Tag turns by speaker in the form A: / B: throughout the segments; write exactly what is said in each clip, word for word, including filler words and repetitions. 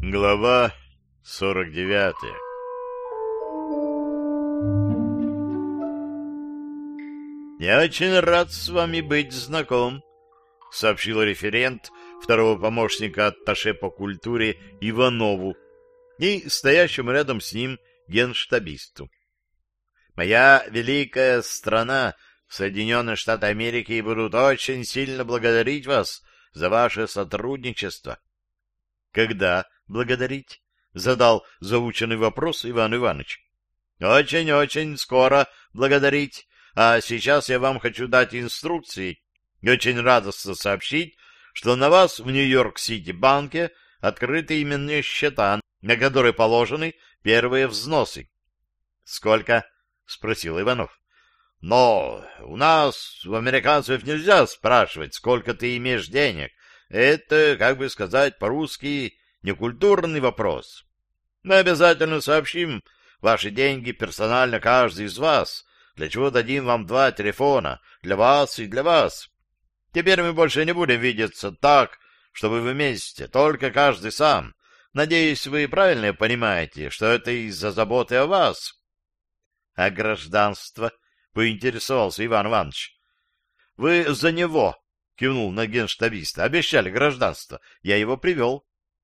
A: Глава сорок девятая. «Я очень рад с вами быть знаком», — сообщил референт второго помощника атташе по культуре Иванову и стоящему рядом с ним генштабисту. «Моя великая страна, Соединенные Штаты Америки, будут очень сильно благодарить вас за ваше сотрудничество». «Когда благодарить?» — задал заученный вопрос Иван Иванович. «Очень-очень скоро благодарить. А сейчас я вам хочу дать инструкции и очень радостно сообщить, что на вас в Нью-Йорк-Сити-банке открыты именные счета, на которые положены первые взносы». «Сколько?» — спросил Иванов. «Но у нас, у американцев, нельзя спрашивать, сколько ты имеешь денег. Это, как бы сказать по-русски, некультурный вопрос. Мы обязательно сообщим ваши деньги персонально каждый из вас, для чего дадим вам два телефона, для вас и для вас. Теперь мы больше не будем видеться так, чтобы вы вместе, только каждый сам. Надеюсь, вы правильно понимаете, что это из-за заботы о вас». «А гражданство?» — поинтересовался Иван Иванович. «Вы за него», — кивнул на генштабиста, — «обещали гражданство. Я его привел».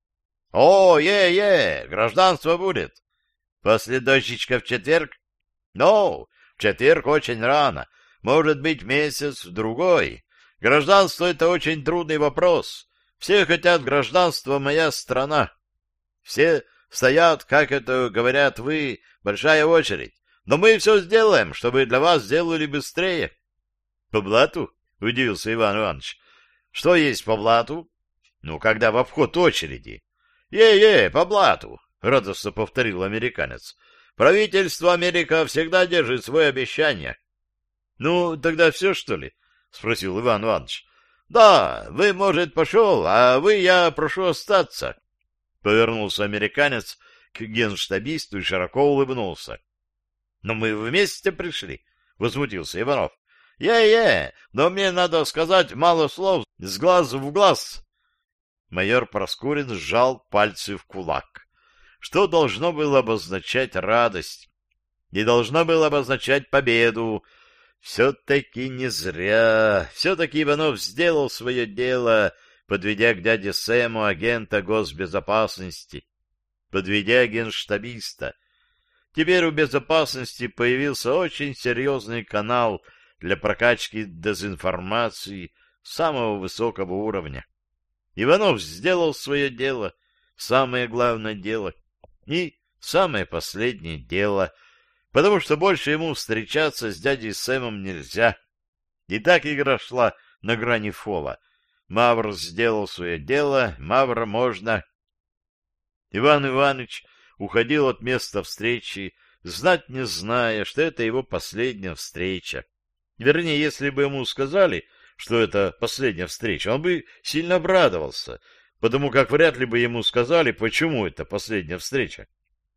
A: «О, е-е, гражданство будет. После дождичка в четверг?» «Ну, в четверг очень рано. Может быть, месяц-другой. Гражданство — это очень трудный вопрос. Все хотят гражданства, моя страна. Все стоят, как это говорят вы, большая очередь. Но мы все сделаем, чтобы для вас сделали быстрее». «По блату?» — удивился Иван Иванович. «Что есть по блату?» «Ну, когда в обход очереди». «Е-е, по блату», — радостно повторил американец. «Правительство Америка всегда держит свои обещания». «Ну, тогда все, что ли?» — спросил Иван Иванович. «Да, вы, может, пошел, а вы, я прошу остаться». Повернулся американец к генштабисту и широко улыбнулся. «Но мы вместе пришли», — возмутился Иванов. «Е-е, но мне надо сказать мало слов с глазу в глаз». Майор Проскурин сжал пальцы в кулак, что должно было обозначать радость, и должно было обозначать победу. Все-таки не зря, все-таки Иванов сделал свое дело, подведя к дяде Сэму агента госбезопасности, подведя генштабиста. Теперь у безопасности появился очень серьезный канал для прокачки дезинформации самого высокого уровня. Иванов сделал свое дело, самое главное дело, и самое последнее дело, потому что больше ему встречаться с дядей Сэмом нельзя. И так игра шла на грани фола. Мавр сделал свое дело, Мавра можно. Иван Иванович уходил от места встречи, знать не зная, что это его последняя встреча. Вернее, если бы ему сказали, что это последняя встреча, он бы сильно обрадовался, потому как вряд ли бы ему сказали, почему это последняя встреча.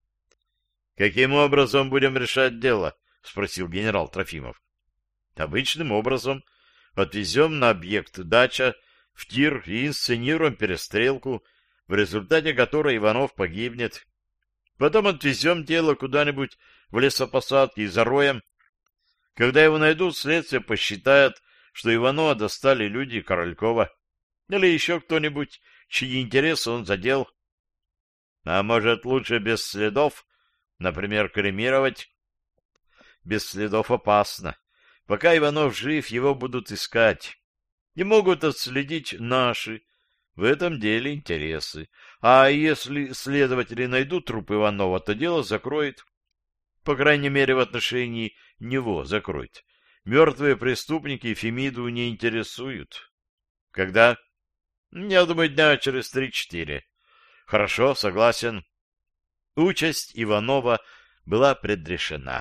A: «Каким образом будем решать дело?» — спросил генерал Трофимов. «Обычным образом. Отвезем на объект дача в тир и инсценируем перестрелку, в результате которой Иванов погибнет. Потом отвезем тело куда-нибудь в лесопосадки и зароем. Когда его найдут, следствие посчитает, что Иванова достали люди Королькова или еще кто-нибудь, чьи интересы он задел. А может, лучше без следов, например, кремировать? Без следов опасно. Пока Иванов жив, его будут искать. И могут отследить наши, в этом деле, интересы. А если следователи найдут труп Иванова, то дело закроет. По крайней мере, в отношении него закроет. Мертвые преступники Фемиду не интересуют. Когда? Я думаю, дня через три-четыре. Хорошо, согласен. Участь Иванова была предрешена.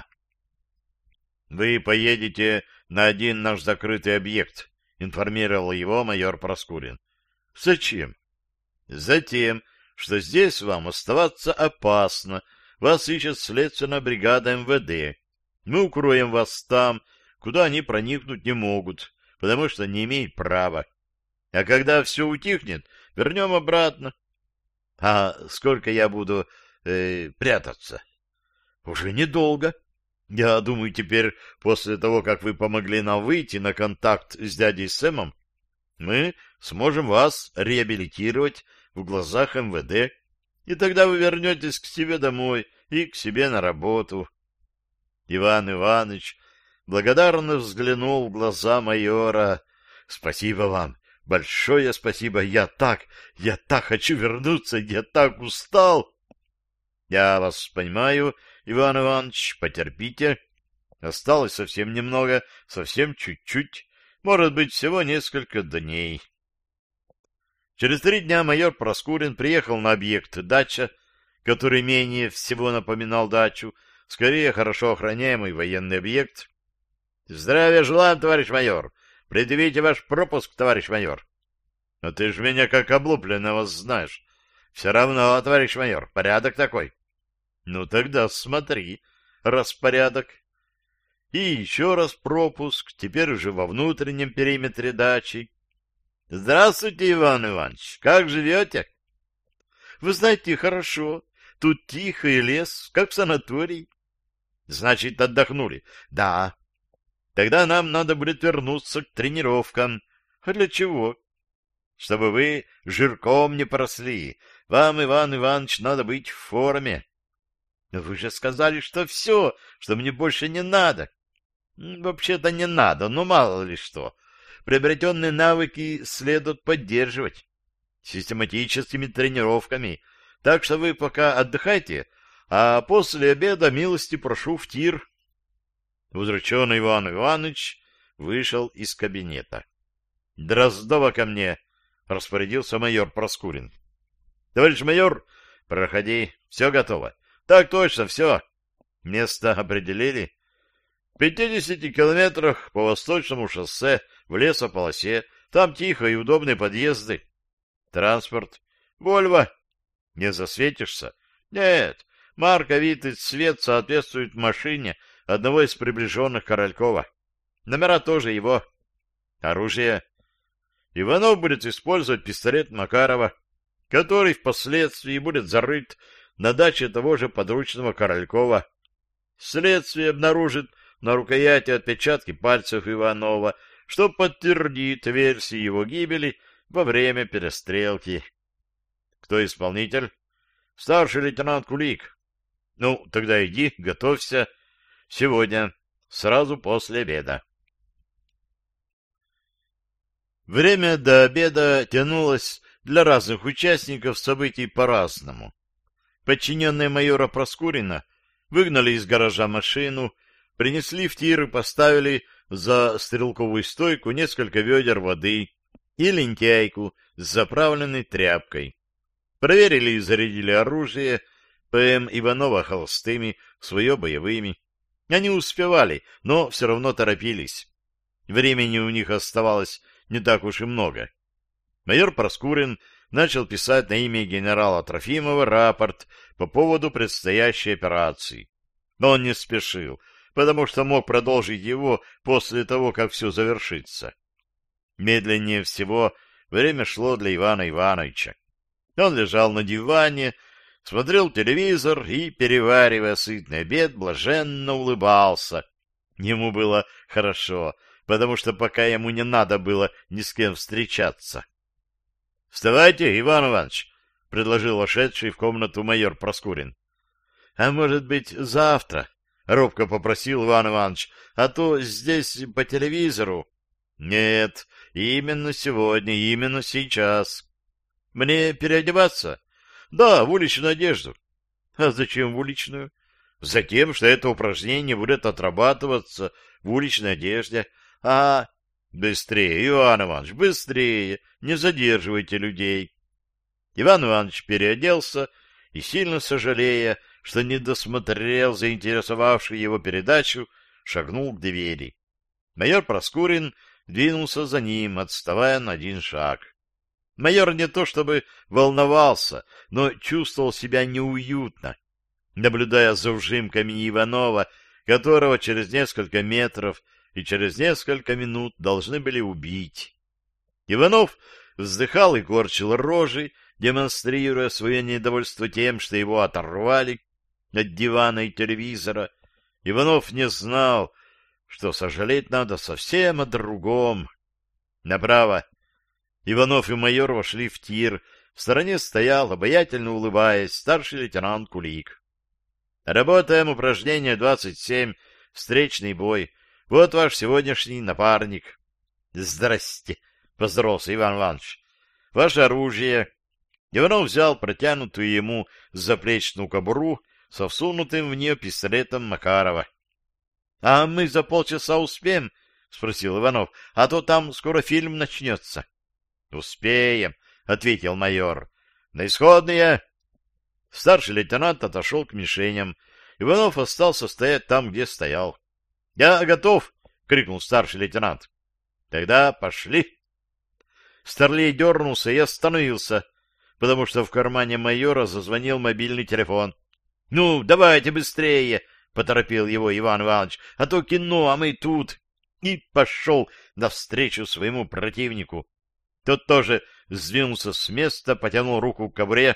A: Вы поедете на один наш закрытый объект, информировал его майор Проскурин. Зачем? Затем, что здесь вам оставаться опасно. Вас ищет следственная бригада эм вэ дэ. Мы укроем вас там, куда они проникнуть не могут, потому что не имеют права. А когда все утихнет, вернем обратно. А сколько я буду э, прятаться? Уже недолго. Я думаю, теперь, после того, как вы помогли нам выйти на контакт с дядей Сэмом, мы сможем вас реабилитировать в глазах эм вэ дэ, и тогда вы вернетесь к себе домой и к себе на работу. Иван Иванович благодарно взглянул в глаза майора. — Спасибо вам, большое спасибо. Я так, я так хочу вернуться, я так устал. — Я вас понимаю, Иван Иванович, потерпите. Осталось совсем немного, совсем чуть-чуть, может быть, всего несколько дней. Через три дня майор Проскурин приехал на объект дача, который менее всего напоминал дачу, скорее хорошо охраняемый военный объект. — Здравия желаем, товарищ майор! Предъявите ваш пропуск, товарищ майор! — А ты ж меня как облупленного знаешь. — Все равно, товарищ майор, порядок такой. — Ну тогда смотри, распорядок. И еще раз пропуск, теперь уже во внутреннем периметре дачи. — Здравствуйте, Иван Иванович, как живете? — Вы знаете, хорошо. Тут тихо и лес, как в санатории. — Значит, отдохнули? — Да. — Тогда нам надо будет вернуться к тренировкам. — А для чего? — Чтобы вы жирком не поросли. Вам, Иван Иванович, надо быть в форме. — Вы же сказали, что все, что мне больше не надо. — Вообще-то не надо, но мало ли что. Приобретенные навыки следует поддерживать систематическими тренировками. Так что вы пока отдыхайте, а после обеда милости прошу в тир. Удрученный Иван Иванович вышел из кабинета. — Дроздова ко мне! — распорядился майор Проскурин. — Товарищ майор, проходи, все готово. — Так точно, все. Место определили? В пятидесяти километрах по восточному шоссе в лесополосе. Там тихо и удобные подъезды. Транспорт. Вольво. Не засветишься? Нет. Марка, вид и цвет соответствуют машине одного из приближенных Королькова. Номера тоже его. Оружие. Иванов будет использовать пистолет Макарова, который впоследствии будет зарыт на даче того же подручного Королькова. Следствие обнаружит на рукояти отпечатки пальцев Иванова, что подтвердит версию его гибели во время перестрелки. Кто исполнитель? Старший лейтенант Кулик. Ну, тогда иди, готовься. Сегодня, сразу после обеда. Время до обеда тянулось для разных участников событий по-разному. Подчиненные майора Проскурина выгнали из гаража машину, принесли в тир и поставили за стрелковую стойку несколько ведер воды и лентяйку с заправленной тряпкой. Проверили и зарядили оружие, ПМ Иванова холостыми, свое боевыми. Они успевали, но все равно торопились. Времени у них оставалось не так уж и много. Майор Проскурин начал писать на имя генерала Трофимова рапорт по поводу предстоящей операции. Но он не спешил, потому что мог продолжить его после того, как все завершится. Медленнее всего время шло для Ивана Ивановича. Он лежал на диване, смотрел телевизор и, переваривая сытный обед, блаженно улыбался. Ему было хорошо, потому что пока ему не надо было ни с кем встречаться. — Вставайте, Иван Иванович, — предложил вошедший в комнату майор Проскурин. — А может быть, завтра? — робко попросил Иван Иванович. — А то здесь по телевизору. — Нет, именно сегодня, именно сейчас. — Мне переодеваться? — Да, в уличную одежду. — А зачем в уличную? — Затем, что это упражнение будет отрабатываться в уличной одежде. — А... Быстрее, Иван Иванович, быстрее, не задерживайте людей. Иван Иванович переоделся и, сильно сожалея, что не досмотрел заинтересовавшую его передачу, шагнул к двери. Майор Проскурин двинулся за ним, отставая на один шаг. Майор не то чтобы волновался, но чувствовал себя неуютно, наблюдая за ужимками Иванова, которого через несколько метров и через несколько минут должны были убить. Иванов вздыхал и корчил рожи, демонстрируя свое недовольство тем, что его оторвали от дивана и телевизора, Иванов не знал, что сожалеть надо совсем о другом. Направо. Иванов и майор вошли в тир. В стороне стоял, обаятельно улыбаясь, старший лейтенант Кулик. Работаем упражнение двадцать семь, встречный бой. Вот ваш сегодняшний напарник. Здрасте, поздоровался Иван Иванович. Ваше оружие. Иванов взял протянутую ему заплечную кобуру со всунутым в нее пистолетом Макарова. — А мы за полчаса успеем? — спросил Иванов. — А то там скоро фильм начнется. — Успеем, — ответил майор. — На исходные. Старший лейтенант отошел к мишеням. Иванов остался стоять там, где стоял. — Я готов! — крикнул старший лейтенант. — Тогда пошли. Старлей дернулся и остановился, потому что в кармане майора зазвонил мобильный телефон. — Ну, давайте быстрее! — поторопил его Иван Иванович. — А то кино, а мы тут! И пошел навстречу своему противнику. Тот тоже сдвинулся с места, потянул руку к кобуре.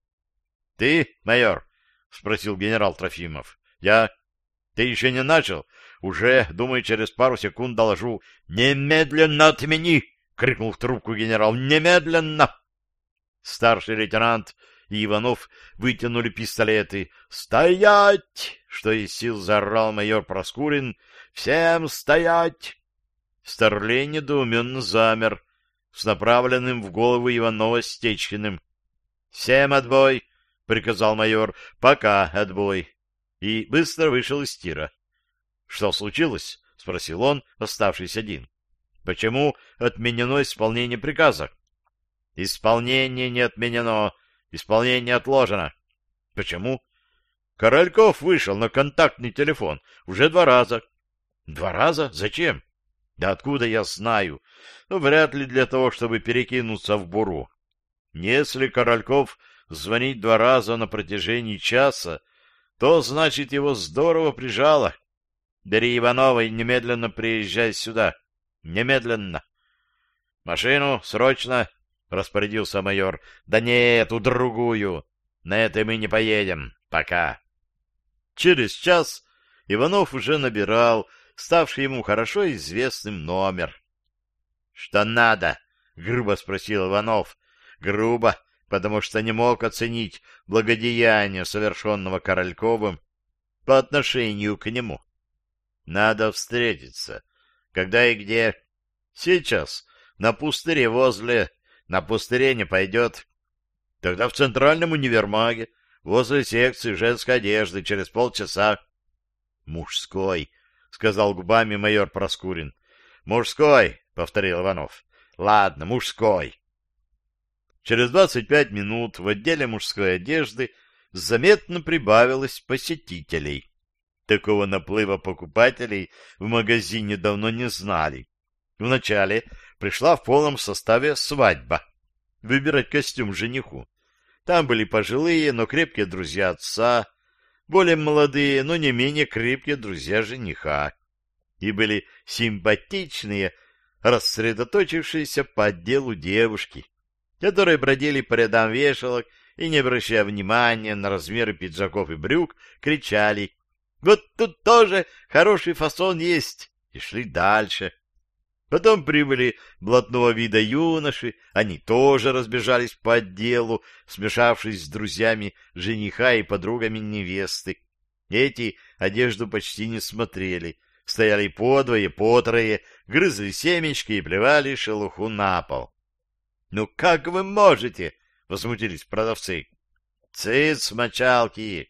A: — Ты, майор? — спросил генерал Трофимов. — Я. — Ты еще не начал? Уже, думаю, через пару секунд доложу. — Немедленно отмени! — крикнул в трубку генерал. — Немедленно! Старший лейтенант и Иванов вытянули пистолеты. «Стоять!» — что из сил заорал майор Проскурин. «Всем стоять!» Старлей недоуменно замер с направленным в голову Иванова Стечкиным. «Всем отбой!» — приказал майор. «Пока отбой!» И быстро вышел из тира. «Что случилось?» — спросил он, оставшись один. «Почему отменено исполнение приказа?» «Исполнение не отменено. Исполнение отложено». «Почему?» «Корольков вышел на контактный телефон уже два раза». «Два раза? Зачем?» «Да откуда я знаю? Ну, вряд ли для того, чтобы перекинуться в буру. Если Корольков звонит два раза на протяжении часа, то, значит, его здорово прижало. Бери Иванова и немедленно приезжай сюда. Немедленно». «Машину, срочно!» — распорядился майор. — Да нет, у другую. На этой мы не поедем. Пока. Через час Иванов уже набирал ставший ему хорошо известным номер. — Что надо? — грубо спросил Иванов. Грубо, потому что не мог оценить благодеяние, совершенного Корольковым по отношению к нему. — Надо встретиться. Когда и где? — Сейчас. На пустыре возле... На пустыре не пойдет. Тогда в центральном универмаге, возле секции женской одежды, через полчаса. — Мужской, — сказал губами майор Проскурин. — Мужской, — повторил Иванов. — Ладно, мужской. Через двадцать пять минут в отделе мужской одежды заметно прибавилось посетителей. Такого наплыва покупателей в магазине давно не знали. Вначале пришла в полном составе свадьба. Выбирать костюм жениху. Там были пожилые, но крепкие друзья отца, более молодые, но не менее крепкие друзья жениха. И были симпатичные, рассредоточившиеся по отделу девушки, которые бродили по рядам вешалок и, не обращая внимания на размеры пиджаков и брюк, кричали: «Вот тут тоже хороший фасон есть!» и шли дальше. Потом прибыли блатного вида юноши, они тоже разбежались по отделу, смешавшись с друзьями жениха и подругами невесты. Эти одежду почти не смотрели, стояли подвое, потрое, грызли семечки и плевали шелуху на пол. — Ну как вы можете? — возмутились продавцы. — Цыц, мочалки!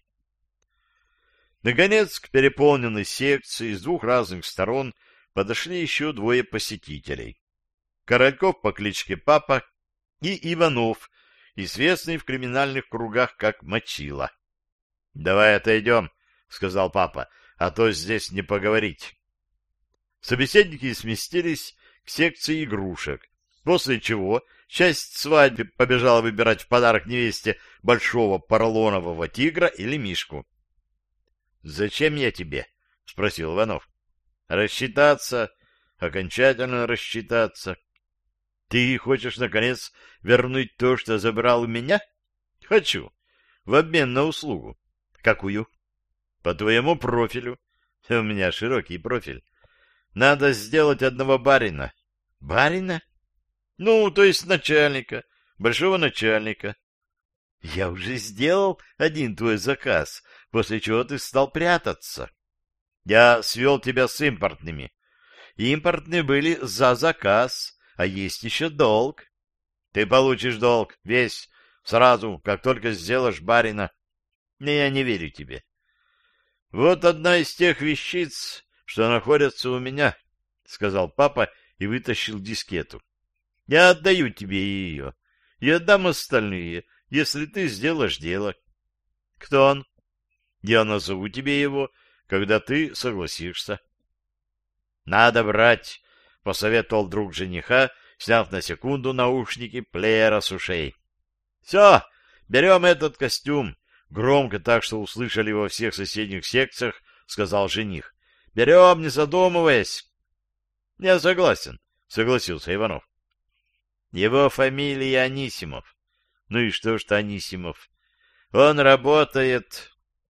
A: Наконец, к переполненной секции с двух разных сторон подошли еще двое посетителей. Корольков по кличке Папа и Иванов, известный в криминальных кругах как Мочила. — Давай отойдем, — сказал Папа, — а то здесь не поговорить. Собеседники сместились к секции игрушек, после чего часть свадьбы побежала выбирать в подарок невесте большого поролонового тигра или мишку. — Зачем я тебе? — спросил Иванов. — Рассчитаться, окончательно рассчитаться. Ты хочешь, наконец, вернуть то, что забрал у меня? Хочу. В обмен на услугу. Какую? По твоему профилю. У меня широкий профиль. Надо сделать одного барина. Барина? Ну, то есть начальника. Большого начальника. Я уже сделал один твой заказ, после чего ты стал прятаться. Я свел тебя с импортными. Импортные были за заказ, а есть еще долг. Ты получишь долг весь, сразу, как только сделаешь барина. Но я не верю тебе. Вот одна из тех вещиц, что находятся у меня, — сказал папа и вытащил дискету. Я отдаю тебе ее и отдам остальные, если ты сделаешь дело. Кто он? Я назову тебе его, когда ты согласишься. Надо брать, — посоветовал друг жениха, сняв на секунду наушники плеера с ушей. Все, берем этот костюм. Громко, так что услышали во всех соседних секциях, сказал жених. Берем, не задумываясь. Я согласен, согласился Иванов. Его фамилия Анисимов. Ну и что, что Анисимов? Он работает...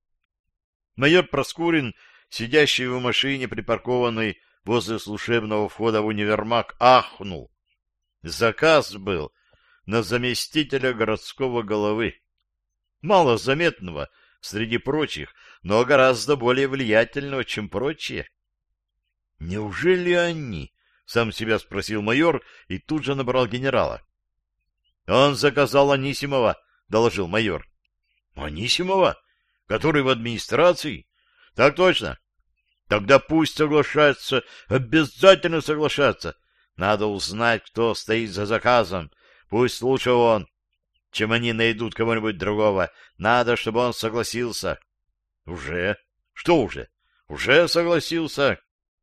A: Майор Проскурин, сидящий в машине, припаркованной возле служебного входа в универмаг, ахнул. Заказ был на заместителя городского головы. Мало заметного среди прочих, но гораздо более влиятельного, чем прочие. Неужели они? Сам себя спросил майор и тут же набрал генерала. Он заказал Анисимова, доложил майор. Анисимова? Который в администрации? Так точно. Тогда пусть соглашается, обязательно соглашаться. Надо узнать, кто стоит за заказом. Пусть лучше он, чем они найдут кого-нибудь другого. Надо, чтобы он согласился. Уже? Что уже? Уже согласился.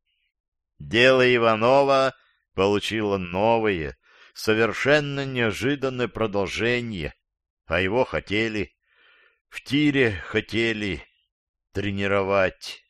A: Дело Иванова получило новое, совершенно неожиданное продолжение. А его хотели, в тире хотели тренировать.